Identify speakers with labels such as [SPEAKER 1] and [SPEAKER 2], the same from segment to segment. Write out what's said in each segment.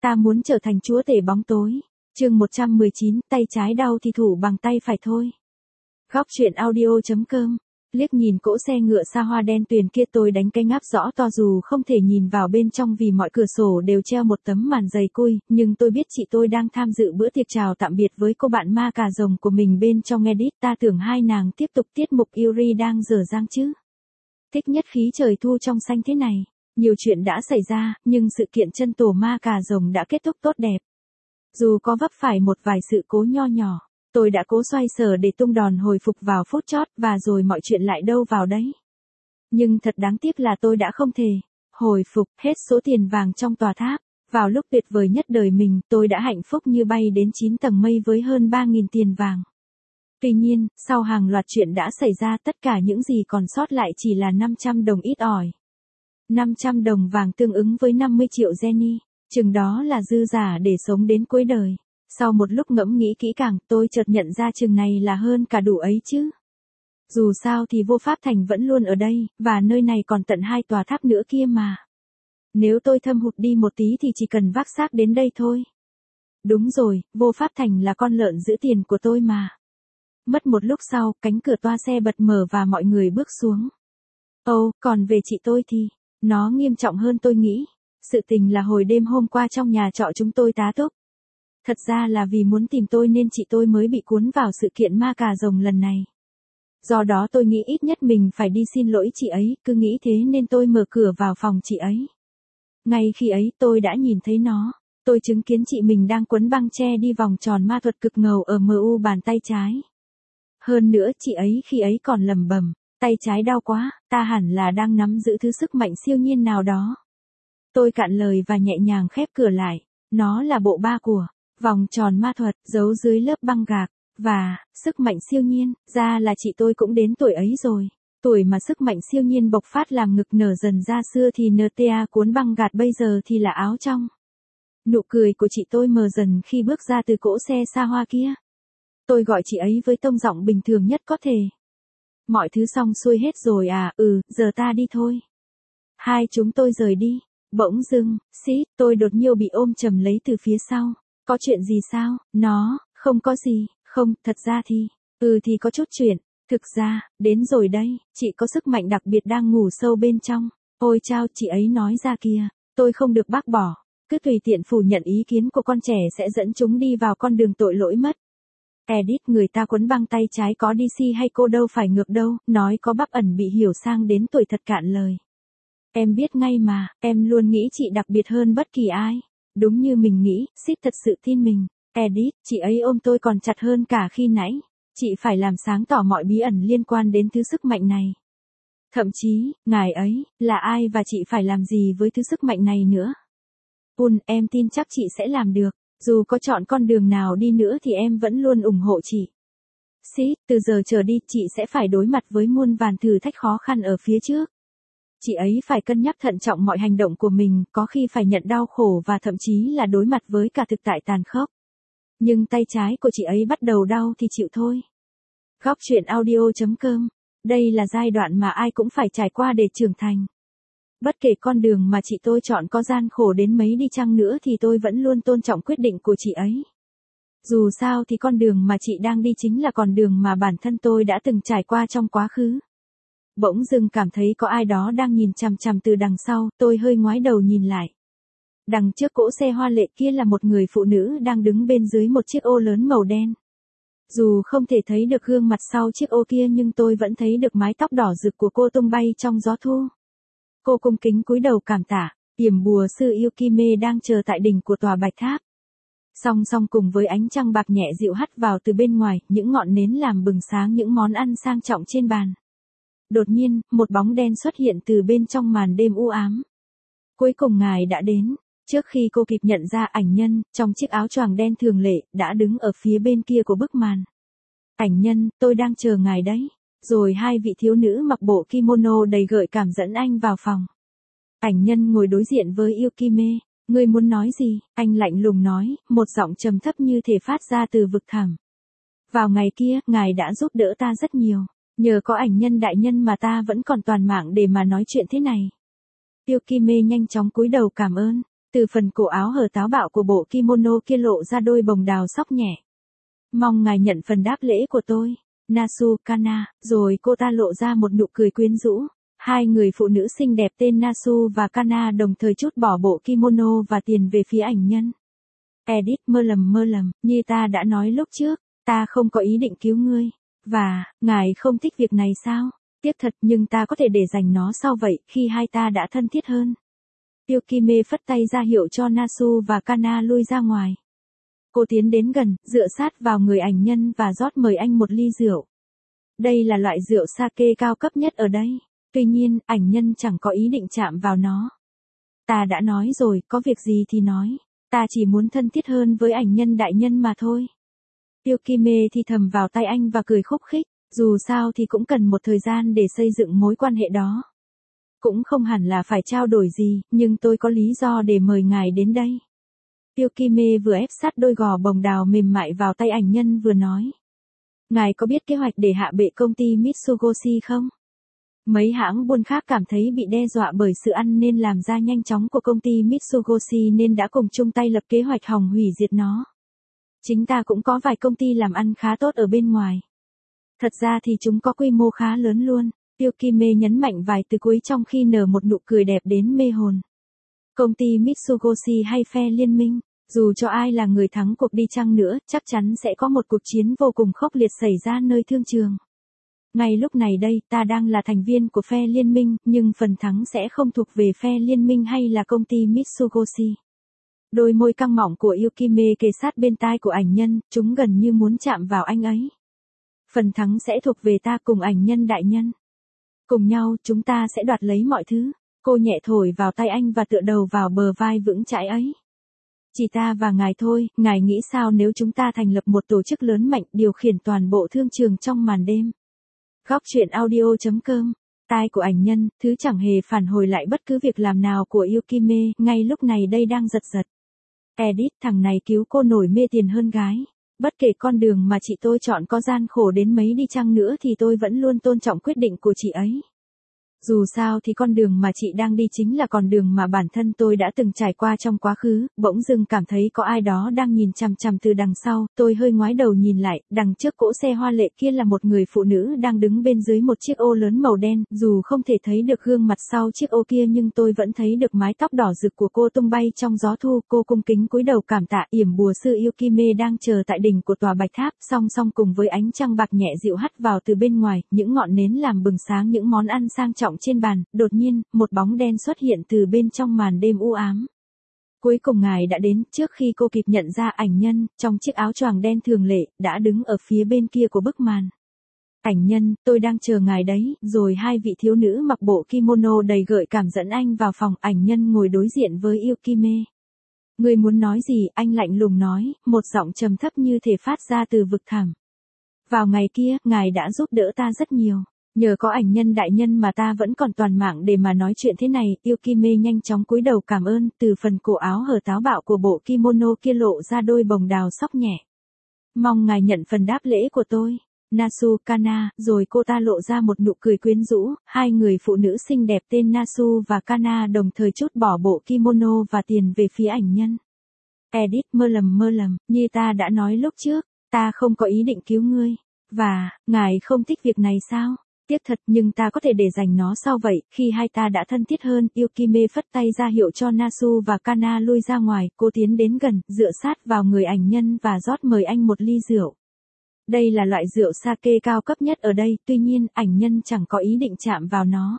[SPEAKER 1] Ta muốn trở thành chúa tể bóng tối. Chương 119, tay trái đau thì thủ bằng tay phải thôi. Góc truyện audio.com. Liếc nhìn cỗ xe ngựa xa hoa đen tuyền kia, tôi đánh cái ngáp rõ to, dù không thể nhìn vào bên trong vì mọi cửa sổ đều treo một tấm màn dày cui, nhưng tôi biết chị tôi đang tham dự bữa tiệc chào tạm biệt với cô bạn ma cà rồng của mình bên trong Edit. Ta tưởng hai nàng tiếp tục tiết mục Yuri đang dở dang chứ. Thích nhất khí trời thu trong xanh thế này. Nhiều chuyện đã xảy ra, nhưng sự kiện chân tổ ma cà rồng đã kết thúc tốt đẹp. Dù có vấp phải một vài sự cố nho nhỏ, tôi đã cố xoay sở để tung đòn hồi phục vào phút chót, và rồi mọi chuyện lại đâu vào đấy. Nhưng thật đáng tiếc là tôi đã không thể hồi phục hết số tiền vàng trong tòa tháp. Vào lúc tuyệt vời nhất đời mình, tôi đã hạnh phúc như bay đến 9 tầng mây với hơn 3.000 tiền vàng. Tuy nhiên, sau hàng loạt chuyện đã xảy ra, tất cả những gì còn sót lại chỉ là 500 đồng ít ỏi. 500 đồng vàng tương ứng với 50 triệu Jenny, chừng đó là dư giả để sống đến cuối đời. Sau một lúc ngẫm nghĩ kỹ càng, tôi chợt nhận ra chừng này là hơn cả đủ ấy chứ. Dù sao thì Vô Pháp Thành vẫn luôn ở đây, và nơi này còn tận 2 tòa tháp nữa kia mà. Nếu tôi thâm hụt đi một tí thì chỉ cần vác xác đến đây thôi. Đúng rồi, Vô Pháp Thành là con lợn giữ tiền của tôi mà. Mất một lúc sau, cánh cửa toa xe bật mở và mọi người bước xuống. Còn về chị tôi thì, nó nghiêm trọng hơn tôi nghĩ. Sự tình là hồi đêm hôm qua trong nhà trọ chúng tôi tá túc. Thật ra là vì muốn tìm tôi nên chị tôi mới bị cuốn vào sự kiện ma cà rồng lần này. Do đó tôi nghĩ ít nhất mình phải đi xin lỗi chị ấy, cứ nghĩ thế nên tôi mở cửa vào phòng chị ấy. Ngay khi ấy tôi đã nhìn thấy nó. Tôi chứng kiến chị mình đang quấn băng tre đi vòng tròn ma thuật cực ngầu ở MU bàn tay trái. Hơn nữa chị ấy khi ấy còn lẩm bẩm, tay trái đau quá, ta hẳn là đang nắm giữ thứ sức mạnh siêu nhiên nào đó. Tôi cạn lời và nhẹ nhàng khép cửa lại. Nó là bộ ba của vòng tròn ma thuật, giấu dưới lớp băng gạc, và sức mạnh siêu nhiên. Ra là chị tôi cũng đến tuổi ấy rồi. Tuổi mà sức mạnh siêu nhiên bộc phát làm ngực nở dần ra, xưa thì NTA cuốn băng gạt, bây giờ thì là áo trong. Nụ cười của chị tôi mờ dần khi bước ra từ cỗ xe xa hoa kia. Tôi gọi chị ấy với tông giọng bình thường nhất có thể. Mọi thứ xong xuôi hết rồi à? Giờ ta đi thôi. Hai chúng tôi rời đi. Bỗng dưng, tôi đột nhiên bị ôm chầm lấy từ phía sau. Có chuyện gì sao? Nó, không có gì, không, thật ra thì, thì có chút chuyện. Thực ra, đến rồi đây, chị có sức mạnh đặc biệt đang ngủ sâu bên trong. Ôi chao, chị ấy nói ra kìa, tôi không được bác bỏ. Cứ tùy tiện phủ nhận ý kiến của con trẻ sẽ dẫn chúng đi vào con đường tội lỗi mất. Edit, người ta quấn băng tay trái có DC hay cô đâu phải ngược đâu, nói có bắp ẩn bị hiểu sang đến tuổi thật cạn lời. Em biết ngay mà, em luôn nghĩ chị đặc biệt hơn bất kỳ ai. Đúng như mình nghĩ, thật sự tin mình. Edit, chị ấy ôm tôi còn chặt hơn cả khi nãy. Chị phải làm sáng tỏ mọi bí ẩn liên quan đến thứ sức mạnh này. Thậm chí, ngài ấy, là ai và chị phải làm gì với thứ sức mạnh này nữa. Em tin chắc chị sẽ làm được. Dù có chọn con đường nào đi nữa thì em vẫn luôn ủng hộ chị. Từ giờ trở đi, chị sẽ phải đối mặt với muôn vàn thử thách khó khăn ở phía trước. Chị ấy phải cân nhắc thận trọng mọi hành động của mình, có khi phải nhận đau khổ và thậm chí là đối mặt với cả thực tại tàn khốc. Nhưng tay trái của chị ấy bắt đầu đau thì chịu thôi. Góc truyện audio.com. Đây là giai đoạn mà ai cũng phải trải qua để trưởng thành. Bất kể con đường mà chị tôi chọn có gian khổ đến mấy đi chăng nữa thì tôi vẫn luôn tôn trọng quyết định của chị ấy. Dù sao thì con đường mà chị đang đi chính là con đường mà bản thân tôi đã từng trải qua trong quá khứ. Bỗng dưng cảm thấy có ai đó đang nhìn chằm chằm từ đằng sau, tôi hơi ngoái đầu nhìn lại. Đằng trước cỗ xe hoa lệ kia là một người phụ nữ đang đứng bên dưới một chiếc ô lớn màu đen. Dù không thể thấy được gương mặt sau chiếc ô kia nhưng tôi vẫn thấy được mái tóc đỏ rực của cô tung bay trong gió thu. Cô cung kính cúi đầu cảm tạ, yểm bùa sư Yukime đang chờ tại đỉnh của tòa bạch tháp. Song song cùng với ánh trăng bạc nhẹ dịu hắt vào từ bên ngoài, những ngọn nến làm bừng sáng những món ăn sang trọng trên bàn. Đột nhiên, một bóng đen xuất hiện từ bên trong màn đêm u ám. Cuối cùng ngài đã đến. Trước khi cô kịp nhận ra, ảnh nhân, trong chiếc áo choàng đen thường lệ, đã đứng ở phía bên kia của bức màn. Ảnh nhân, tôi đang chờ ngài đấy. Rồi hai vị thiếu nữ mặc bộ kimono đầy gợi cảm dẫn anh vào phòng. Ảnh nhân ngồi đối diện với Yukime. Ngươi muốn nói gì? Anh lạnh lùng nói, một giọng trầm thấp như thể phát ra từ vực thẳm. Vào ngày kia, ngài đã giúp đỡ ta rất nhiều. Nhờ có ảnh nhân đại nhân mà ta vẫn còn toàn mạng để mà nói chuyện thế này. Yukime nhanh chóng cúi đầu cảm ơn. Từ phần cổ áo hở táo bạo của bộ kimono kia lộ ra đôi bồng đào xóc nhẹ. Mong ngài nhận phần đáp lễ của tôi, Nasu Kana, rồi cô ta lộ ra một nụ cười quyến rũ. Hai người phụ nữ xinh đẹp tên Nasu và Kana đồng thời trút bỏ bộ kimono và tiền về phía ảnh nhân. Edit mơ lầm, như ta đã nói lúc trước, ta không có ý định cứu ngươi. Và, ngài không thích việc này sao? Tiếc thật nhưng ta có thể để dành nó sau vậy khi hai ta đã thân thiết hơn. Yukime phất tay ra hiệu cho Nasu và Kana lui ra ngoài. Cô tiến đến gần, dựa sát vào người ảnh nhân và rót mời anh một ly rượu. Đây là loại rượu sake cao cấp nhất ở đây. Tuy nhiên, ảnh nhân chẳng có ý định chạm vào nó. Ta đã nói rồi, có việc gì thì nói. Ta chỉ muốn thân thiết hơn với ảnh nhân đại nhân mà thôi. Yukime thì thầm vào tay anh và cười khúc khích. Dù sao thì cũng cần một thời gian để xây dựng mối quan hệ đó. Cũng không hẳn là phải trao đổi gì, nhưng tôi có lý do để mời ngài đến đây. Yukime vừa ép sát đôi gò bồng đào mềm mại vào tay ảnh nhân vừa nói. Ngài có biết kế hoạch để hạ bệ công ty Mitsugoshi không? Mấy hãng buôn khác cảm thấy bị đe dọa bởi sự ăn nên làm ra nhanh chóng của công ty Mitsugoshi nên đã cùng chung tay lập kế hoạch hòng hủy diệt nó. Chính ta cũng có vài công ty làm ăn khá tốt ở bên ngoài. Thật ra thì chúng có quy mô khá lớn luôn. Yukime nhấn mạnh vài từ cuối trong khi nở một nụ cười đẹp đến mê hồn. Công ty Mitsugoshi hay phe liên minh, dù cho ai là người thắng cuộc đi chăng nữa, chắc chắn sẽ có một cuộc chiến vô cùng khốc liệt xảy ra nơi thương trường. Ngay lúc này đây, ta đang là thành viên của phe liên minh, nhưng phần thắng sẽ không thuộc về phe liên minh hay là công ty Mitsugoshi. Đôi môi căng mọng của Yukime kề sát bên tai của ảnh nhân, chúng gần như muốn chạm vào anh ấy. Phần thắng sẽ thuộc về ta cùng ảnh nhân đại nhân. Cùng nhau, chúng ta sẽ đoạt lấy mọi thứ. Cô nhẹ thổi vào tay anh và tựa đầu vào bờ vai vững chãi ấy. Chỉ ta và ngài thôi, ngài nghĩ sao nếu chúng ta thành lập một tổ chức lớn mạnh điều khiển toàn bộ thương trường trong màn đêm? Góc truyện audio.com. Tai của ảnh nhân, thứ chẳng hề phản hồi lại bất cứ việc làm nào của Yukime, ngay lúc này đây đang giật giật. Edit, thằng này cứu cô nổi mê tiền hơn gái. Bất kể con đường mà chị tôi chọn có gian khổ đến mấy đi chăng nữa thì tôi vẫn luôn tôn trọng quyết định của chị ấy. Dù sao thì con đường mà chị đang đi chính là con đường mà bản thân tôi đã từng trải qua trong quá khứ, bỗng dưng cảm thấy có ai đó đang nhìn chằm chằm từ đằng sau, tôi hơi ngoái đầu nhìn lại, đằng trước cỗ xe hoa lệ kia là một người phụ nữ đang đứng bên dưới một chiếc ô lớn màu đen, dù không thể thấy được gương mặt sau chiếc ô kia nhưng tôi vẫn thấy được mái tóc đỏ rực của cô tung bay trong gió thu, cô cung kính cúi đầu cảm tạ yểm bùa sư Yukime đang chờ tại đỉnh của tòa bạch tháp, song song cùng với ánh trăng bạc nhẹ dịu hắt vào từ bên ngoài, những ngọn nến làm bừng sáng những món ăn sang trọng trên bàn, đột nhiên, một bóng đen xuất hiện từ bên trong màn đêm u ám. Cuối cùng ngài đã đến, trước khi cô kịp nhận ra ảnh nhân, trong chiếc áo choàng đen thường lệ, đã đứng ở phía bên kia của bức màn. Ảnh nhân, tôi đang chờ ngài đấy, rồi hai vị thiếu nữ mặc bộ kimono đầy gợi cảm dẫn anh vào phòng, ảnh nhân ngồi đối diện với Yukime. Người muốn nói gì, anh lạnh lùng nói, một giọng trầm thấp như thể phát ra từ vực thẳm. Vào ngày kia, ngài đã giúp đỡ ta rất nhiều. Nhờ có ảnh nhân đại nhân mà ta vẫn còn toàn mạng để mà nói chuyện thế này, Yukime nhanh chóng cúi đầu cảm ơn, từ phần cổ áo hở táo bạo của bộ kimono kia lộ ra đôi bồng đào xóc nhẹ. Mong ngài nhận phần đáp lễ của tôi, Nasu Kana, rồi cô ta lộ ra một nụ cười quyến rũ, hai người phụ nữ xinh đẹp tên Nasu và Kana đồng thời trút bỏ bộ kimono và tiền về phía ảnh nhân. Edit mơ lầm, như ta đã nói lúc trước, ta không có ý định cứu ngươi. Và, ngài không thích việc này sao? Tiếc thật nhưng ta có thể để dành nó sau vậy khi hai ta đã thân thiết hơn. Yukime phất tay ra hiệu cho Nasu và Kana lui ra ngoài, cô tiến đến gần, dựa sát vào người ảnh nhân và rót mời anh một ly rượu. Đây là loại rượu sake cao cấp nhất ở đây, tuy nhiên, ảnh nhân chẳng có ý định chạm vào nó.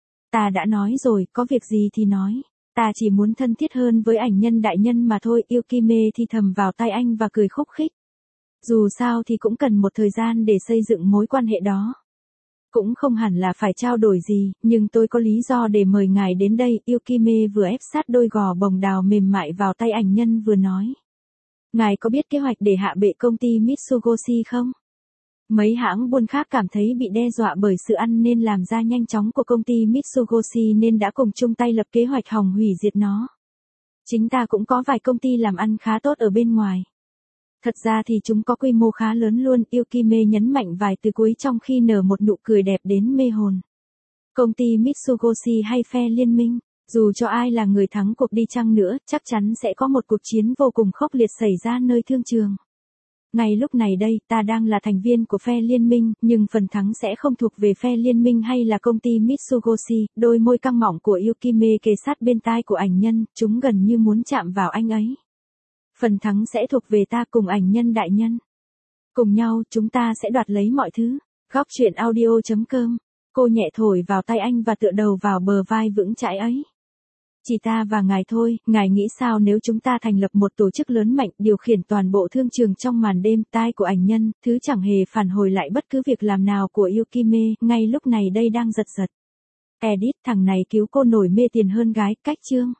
[SPEAKER 1] Ta đã nói rồi, có việc gì thì nói. Ta chỉ muốn thân thiết hơn với ảnh nhân đại nhân mà thôi. Yukime thì thầm vào tai anh và cười khúc khích. Dù sao thì cũng cần một thời gian để xây dựng mối quan hệ đó. Cũng không hẳn là phải trao đổi gì, nhưng tôi có lý do để mời ngài đến đây. Yukime vừa ép sát đôi gò bồng đào mềm mại vào tay ảnh nhân vừa nói. Ngài có biết kế hoạch để hạ bệ công ty Mitsugoshi không? Mấy hãng buôn khác cảm thấy bị đe dọa bởi sự ăn nên làm ra nhanh chóng của công ty Mitsugoshi nên đã cùng chung tay lập kế hoạch hòng hủy diệt nó. Chính ta cũng có vài công ty làm ăn khá tốt ở bên ngoài. Thật ra thì chúng có quy mô khá lớn luôn, Yukime nhấn mạnh vài từ cuối trong khi nở một nụ cười đẹp đến mê hồn. Công ty Mitsugoshi hay phe liên minh, Dù cho ai là người thắng cuộc đi chăng nữa, chắc chắn sẽ có một cuộc chiến vô cùng khốc liệt xảy ra nơi thương trường. Ngay lúc này đây, ta đang là thành viên của phe liên minh, nhưng phần thắng sẽ không thuộc về phe liên minh hay là công ty Mitsugoshi. Đôi môi căng mọng của Yukime kề sát bên tai của ảnh nhân, chúng gần như muốn chạm vào anh ấy. Phần thắng sẽ thuộc về ta cùng ảnh nhân đại nhân. Cùng nhau, chúng ta sẽ đoạt lấy mọi thứ. Góc truyện audio.com. Cô nhẹ thổi vào tay anh và tựa đầu vào bờ vai vững chãi ấy. Chỉ ta và ngài thôi, ngài nghĩ sao nếu chúng ta thành lập một tổ chức lớn mạnh điều khiển toàn bộ thương trường trong màn đêm. Tai của ảnh nhân, thứ chẳng hề phản hồi lại bất cứ việc làm nào của Yukime, ngay lúc này đây đang giật giật. Edit, thằng này cứu cô nổi mê tiền hơn gái, cách chương.